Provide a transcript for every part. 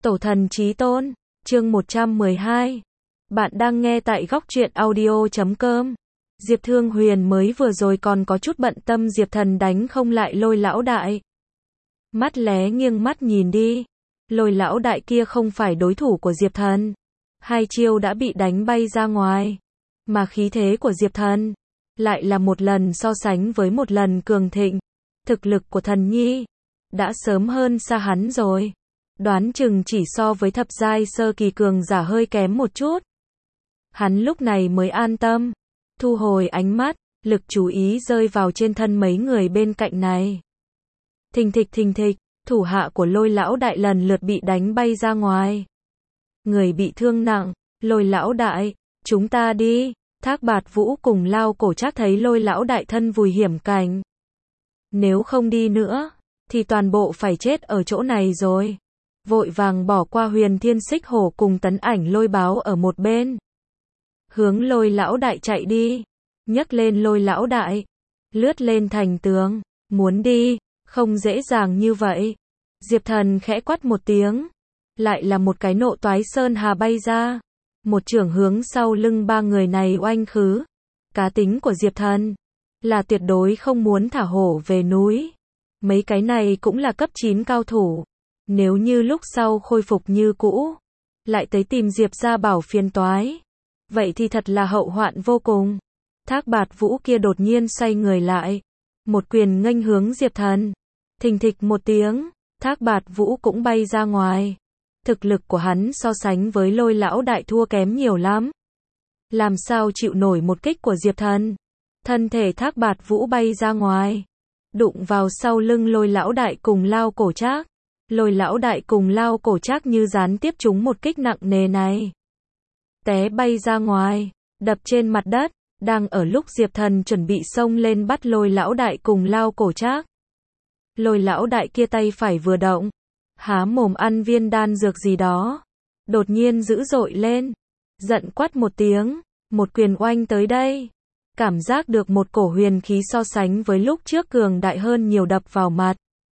Tổ thần chí tôn, chương 112. Bạn đang nghe tại góc truyện audio.com. Diệp Thương Huyền mới vừa rồi còn có chút bận tâm Diệp Thần đánh không lại Lôi lão đại. Mắt lé nghiêng mắt nhìn đi. Lôi lão đại kia không phải đối thủ của Diệp Thần. Hai chiêu đã bị đánh bay ra ngoài. Mà khí thế của Diệp Thần lại là một lần so sánh với một lần cường thịnh. Thực lực của thần nhi đã sớm hơn xa hắn rồi. Đoán chừng chỉ so với thập giai sơ kỳ cường giả hơi kém một chút. Hắn lúc này mới an tâm, thu hồi ánh mắt, lực chú ý rơi vào trên thân mấy người bên cạnh này. Thình thịch, thủ hạ của Lôi lão đại lần lượt bị đánh bay ra ngoài. Người bị thương nặng, Lôi lão đại, chúng ta đi. Thác Bạt Vũ cùng Lao Cổ Trác thấy Lôi lão đại thân vùi hiểm cảnh. Nếu không đi nữa, thì toàn bộ phải chết ở chỗ này rồi. Vội vàng bỏ qua Huyền Thiên Xích Hổ cùng Tấn Ảnh Lôi Báo ở một bên. Hướng Lôi lão đại chạy đi. Nhấc lên Lôi lão đại. Lướt lên thành tường. Muốn đi, không dễ dàng như vậy. Diệp Thần khẽ quát một tiếng. Lại là một cái nộ toái sơn hà bay ra. Một chưởng hướng sau lưng ba người này oanh khứ. Cá tính của Diệp Thần là tuyệt đối không muốn thả hổ về núi. Mấy cái này cũng là cấp 9 cao thủ. Nếu như lúc sau khôi phục như cũ, lại tới tìm Diệp gia bảo phiền toái, vậy thì thật là hậu hoạn vô cùng. Thác Bạt Vũ kia đột nhiên xoay người lại, một quyền nghênh hướng Diệp Thần. Thình thịch một tiếng, Thác Bạt Vũ cũng bay ra ngoài. Thực lực của hắn so sánh với Lôi lão đại thua kém nhiều lắm. Làm sao chịu nổi một kích của Diệp Thần? Thân thể Thác Bạt Vũ bay ra ngoài, đụng vào sau lưng Lôi lão đại cùng Lao Cổ Trác. Lôi lão đại cùng Lao Cổ Trác như gián tiếp trúng một kích nặng nề này. Té bay ra ngoài, đập trên mặt đất, đang ở lúc Diệp Thần chuẩn bị xông lên bắt Lôi lão đại cùng Lao Cổ Trác. Lôi lão đại kia tay phải vừa động, há mồm ăn viên đan dược gì đó. Đột nhiên dữ dội lên, giận quát một tiếng, một quyền oanh tới đây. Cảm giác được một cổ huyền khí so sánh với lúc trước cường đại hơn nhiều đập vào mặt.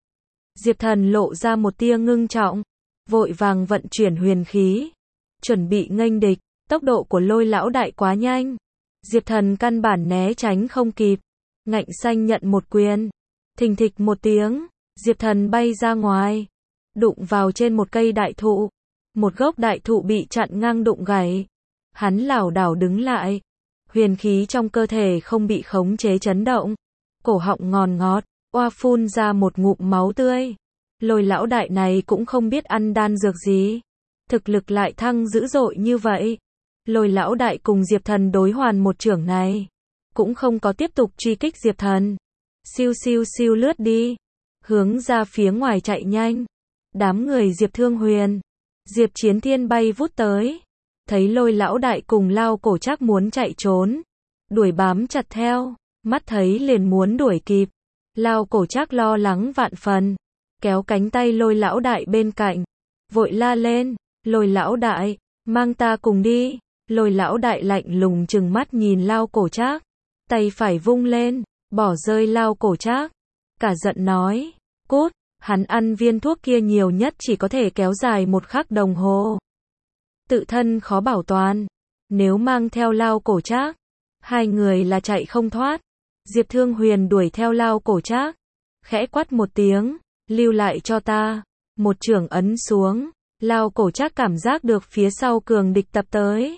Diệp Thần lộ ra một tia ngưng trọng, vội vàng vận chuyển huyền khí, chuẩn bị nghênh địch. Tốc độ của Lôi lão đại quá nhanh, Diệp Thần căn bản né tránh không kịp, ngạnh xanh nhận một quyền. Thình thịch một tiếng, Diệp Thần bay ra ngoài, đụng vào trên một cây đại thụ. Một gốc đại thụ bị chặn ngang đụng gãy. Hắn lảo đảo đứng lại, huyền khí trong cơ thể không bị khống chế chấn động, cổ họng ngòn ngọt, oa phun ra một ngụm máu tươi. Lôi lão đại này cũng không biết ăn đan dược gì, thực lực lại thăng dữ dội như vậy. Lôi lão đại cùng Diệp Thần đối hoàn một chưởng này, cũng không có tiếp tục truy kích Diệp Thần. Siêu siêu siêu lướt đi, hướng ra phía ngoài chạy nhanh. Đám người Diệp Thương Huyền, Diệp Chiến Thiên bay vút tới, thấy Lôi lão đại cùng Lao Cổ Trác muốn chạy trốn, đuổi bám chặt theo, mắt thấy liền muốn đuổi kịp. Lao Cổ Trác lo lắng vạn phần, kéo cánh tay Lôi lão đại bên cạnh, vội la lên, Lôi lão đại, mang ta cùng đi. Lôi lão đại lạnh lùng trừng mắt nhìn Lao Cổ Trác, tay phải vung lên, bỏ rơi Lao Cổ Trác, cả giận nói, cút. Hắn ăn viên thuốc kia nhiều nhất chỉ có thể kéo dài 1 khắc đồng hồ. Tự thân khó bảo toàn, nếu mang theo Lao Cổ Trác, hai người là chạy không thoát. Diệp Thương Huyền đuổi theo Lao Cổ Trác, khẽ quát một tiếng, lưu lại cho ta. Một chưởng ấn xuống, Lao Cổ Trác cảm giác được phía sau cường địch tập tới.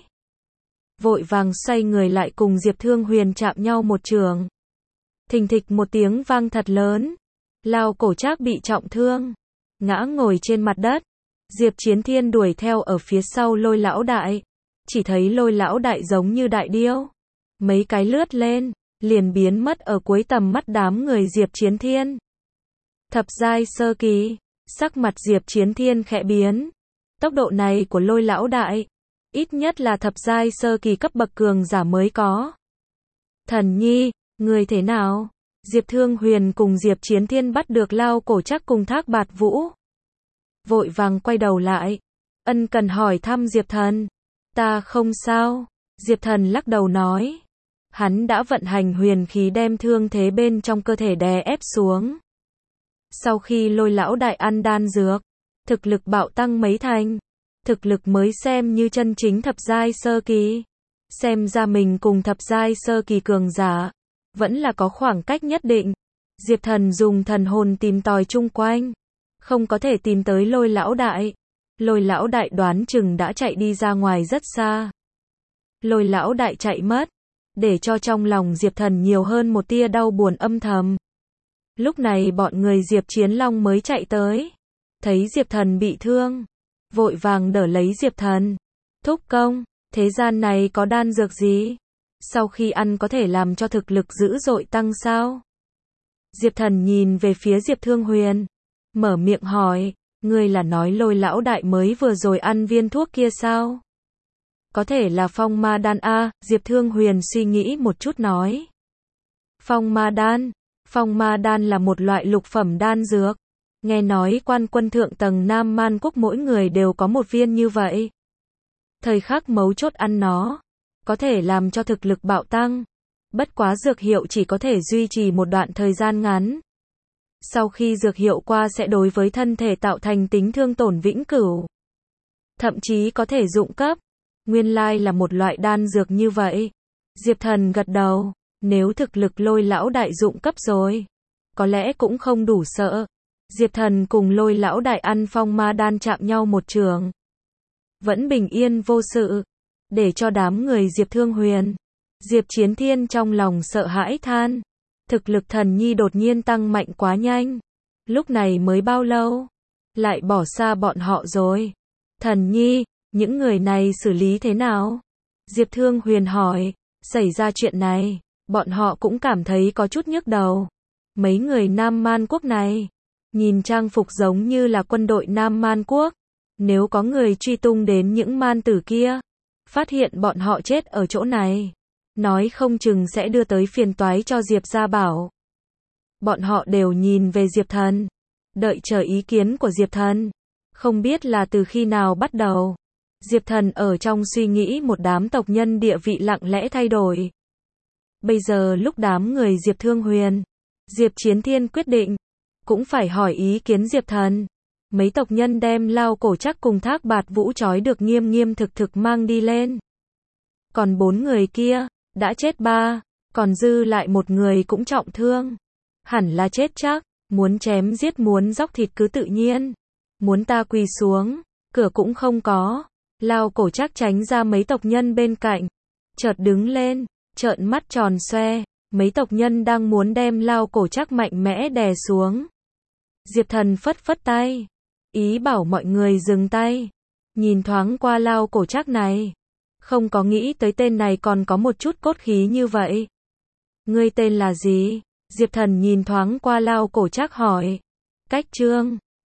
Vội vàng xoay người lại cùng Diệp Thương Huyền chạm nhau một chưởng. Thình thịch một tiếng vang thật lớn. Lao Cổ Trác bị trọng thương, ngã ngồi trên mặt đất. Diệp Chiến Thiên đuổi theo ở phía sau Lôi lão đại, chỉ thấy Lôi lão đại giống như đại điêu, mấy cái lướt lên, liền biến mất ở cuối tầm mắt đám người Diệp Chiến Thiên. Thập giai sơ kỳ, sắc mặt Diệp Chiến Thiên khẽ biến. Tốc độ này của Lôi lão đại, ít nhất là thập giai sơ kỳ cấp bậc cường giả mới có. Thần nhi, người thế nào? Diệp Thương Huyền cùng Diệp Chiến Thiên bắt được Lao Cổ Trác cùng Thác Bạt Vũ. Vội vàng quay đầu lại, ân cần hỏi thăm Diệp Thần. Ta không sao. Diệp Thần lắc đầu nói. Hắn đã vận hành huyền khí đem thương thế bên trong cơ thể đè ép xuống. Sau khi Lôi lão đại ăn đan dược, thực lực bạo tăng mấy thành. Thực lực mới xem như chân chính thập giai sơ kỳ. Xem ra mình cùng thập giai sơ kỳ cường giả vẫn là có khoảng cách nhất định. Diệp Thần dùng thần hồn tìm tòi chung quanh, không có thể tìm tới Lôi lão đại. Lôi lão đại đoán chừng đã chạy đi ra ngoài rất xa. Lôi lão đại chạy mất, để cho trong lòng Diệp Thần nhiều hơn một tia đau buồn âm thầm. Lúc này bọn người Diệp Chiến Long mới chạy tới, thấy Diệp Thần bị thương, vội vàng đỡ lấy Diệp Thần. Thúc công, thế gian này có đan dược gì? Sau khi ăn có thể làm cho thực lực dữ dội tăng sao? Diệp Thần nhìn về phía Diệp Thương Huyền, mở miệng hỏi, ngươi là nói Lôi lão đại mới vừa rồi ăn viên thuốc kia sao? Có thể là phong ma đan a, Diệp Thương Huyền suy nghĩ một chút nói. Phong ma đan là một loại lục phẩm đan dược. Nghe nói quan quân thượng tầng Nam Man quốc mỗi người đều có một viên như vậy. Thời khắc mấu chốt ăn nó, có thể làm cho thực lực bạo tăng. Bất quá dược hiệu chỉ có thể duy trì một đoạn thời gian ngắn. Sau khi dược hiệu qua sẽ đối với thân thể tạo thành tính thương tổn vĩnh cửu. Thậm chí có thể dụng cấp. Nguyên lai là một loại đan dược như vậy. Diệp Thần gật đầu, nếu thực lực Lôi lão đại dụng cấp rồi, có lẽ cũng không đủ sợ. Diệp Thần cùng Lôi lão đại ăn phong ma đan chạm nhau một trường, vẫn bình yên vô sự, để cho đám người Diệp Thương Huyền, Diệp Chiến Thiên trong lòng sợ hãi than. Thực lực Thần Nhi đột nhiên tăng mạnh quá nhanh. Lúc này mới bao lâu, lại bỏ xa bọn họ rồi. Thần Nhi, những người này xử lý thế nào? Diệp Thương Huyền hỏi, xảy ra chuyện này, bọn họ cũng cảm thấy có chút nhức đầu. Mấy người Nam Man quốc này, nhìn trang phục giống như là quân đội Nam Man quốc. Nếu có người truy tung đến những man tử kia, phát hiện bọn họ chết ở chỗ này, nói không chừng sẽ đưa tới phiền toái cho Diệp gia bảo. Bọn họ đều nhìn về Diệp Thần, đợi chờ ý kiến của Diệp Thần. Không biết là từ khi nào bắt đầu, Diệp Thần ở trong suy nghĩ một đám tộc nhân địa vị lặng lẽ thay đổi. Bây giờ lúc đám người Diệp Thương Huyền, Diệp Chiến Thiên quyết định, cũng phải hỏi ý kiến Diệp Thần. Mấy tộc nhân đem Lao Cổ Trắc cùng Thác Bạt Vũ trói được nghiêm nghiêm thực thực mang đi lên. Còn 4 người kia, đã chết 3, còn dư lại một người cũng trọng thương. Hẳn là chết chắc, muốn chém giết muốn dóc thịt cứ tự nhiên. Muốn ta quỳ xuống, cửa cũng không có. Lao Cổ Trắc tránh ra mấy tộc nhân bên cạnh, chợt đứng lên, trợn mắt tròn xoe. Mấy tộc nhân đang muốn đem Lao Cổ Trắc mạnh mẽ đè xuống. Diệp Thần phất phất tay, ý bảo mọi người dừng tay. Nhìn thoáng qua Lao Cổ Trắc này, không có nghĩ tới tên này còn có một chút cốt khí như vậy. Ngươi tên là gì? Diệp Thần nhìn thoáng qua Lao Cổ Trắc hỏi. Cách Trương.